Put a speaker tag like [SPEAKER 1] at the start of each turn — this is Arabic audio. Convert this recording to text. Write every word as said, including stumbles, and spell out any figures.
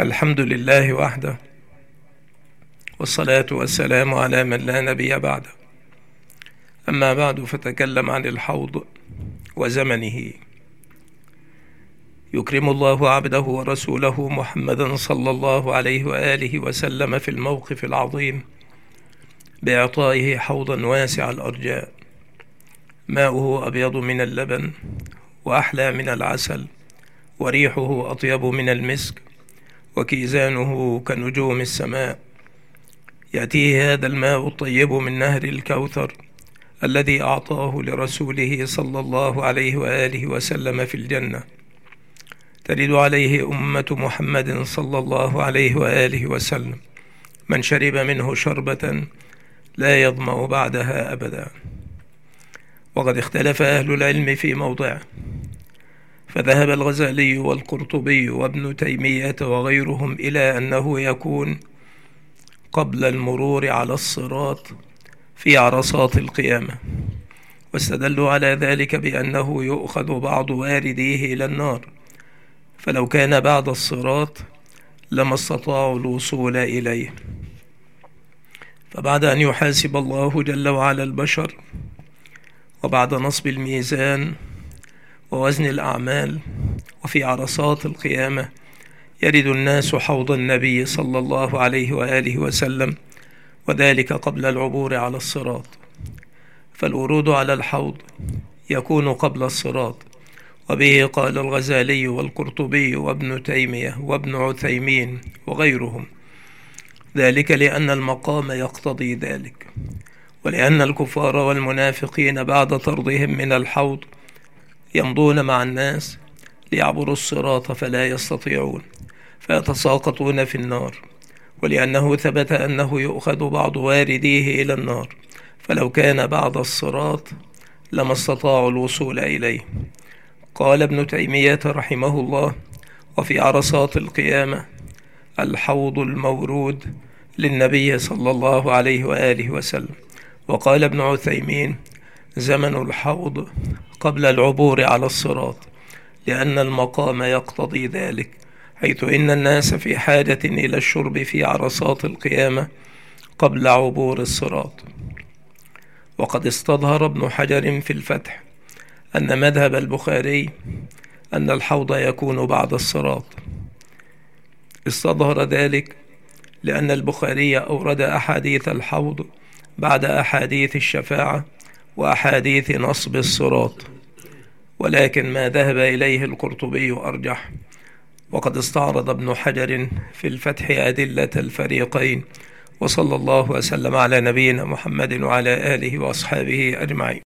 [SPEAKER 1] الحمد لله وحده، والصلاة والسلام على من لا نبي بعده. أما بعد، فتكلم عن الحوض وزمنه. يكرم الله عبده ورسوله محمدا صلى الله عليه وآله وسلم في الموقف العظيم بإعطائه حوضا واسع الأرجاء، ماؤه أبيض من اللبن وأحلى من العسل، وريحه أطيب من المسك، وكيزانه كنجوم السماء. يأتيه هذا الماء الطيب من نهر الكوثر الذي أعطاه لرسوله صلى الله عليه وآله وسلم في الجنة، ترد عليه أمة محمد صلى الله عليه وآله وسلم، من شرب منه شربة لا يظمأ بعدها أبدا. وقد اختلف أهل العلم في موضعه، فذهب الغزالي والقرطبي وابن تيمية وغيرهم إلى أنه يكون قبل المرور على الصراط في عرصات القيامة، واستدلوا على ذلك بأنه يؤخذ بعض وارديه إلى النار، فلو كان بعد الصراط لما استطاعوا الوصول إليه. فبعد أن يحاسب الله جل وعلا البشر، وبعد نصب الميزان ووزن الأعمال، وفي عرصات القيامة يرد الناس حوض النبي صلى الله عليه وآله وسلم، وذلك قبل العبور على الصراط. فالورود على الحوض يكون قبل الصراط، وبه قال الغزالي والقرطبي وابن تيمية وابن عثيمين وغيرهم، ذلك لأن المقام يقتضي ذلك، ولأن الكفار والمنافقين بعد طردهم من الحوض يمضون مع الناس ليعبروا الصراط فلا يستطيعون، فيتساقطون في النار، ولأنه ثبت أنه يؤخذ بعض وارديه إلى النار، فلو كان بعد الصراط لما استطاعوا الوصول إليه. قال ابن تيمية رحمه الله: وفي عرصات القيامة الحوض المورود للنبي صلى الله عليه وآله وسلم. وقال ابن عثيمين: زمن الحوض قبل العبور على الصراط، لأن المقام يقتضي ذلك، حيث إن الناس في حاجة إلى الشرب في عرصات القيامة قبل عبور الصراط. وقد استظهر ابن حجر في الفتح أن مذهب البخاري أن الحوض يكون بعد الصراط. استظهر ذلك لأن البخاري أورد أحاديث الحوض بعد أحاديث الشفاعة وأحاديث نصب الصراط، ولكن ما ذهب إليه القرطبي أرجح. وقد استعرض ابن حجر في الفتح أدلة الفريقين، وصلى الله وسلم على نبينا محمد وعلى آله وأصحابه أجمعين.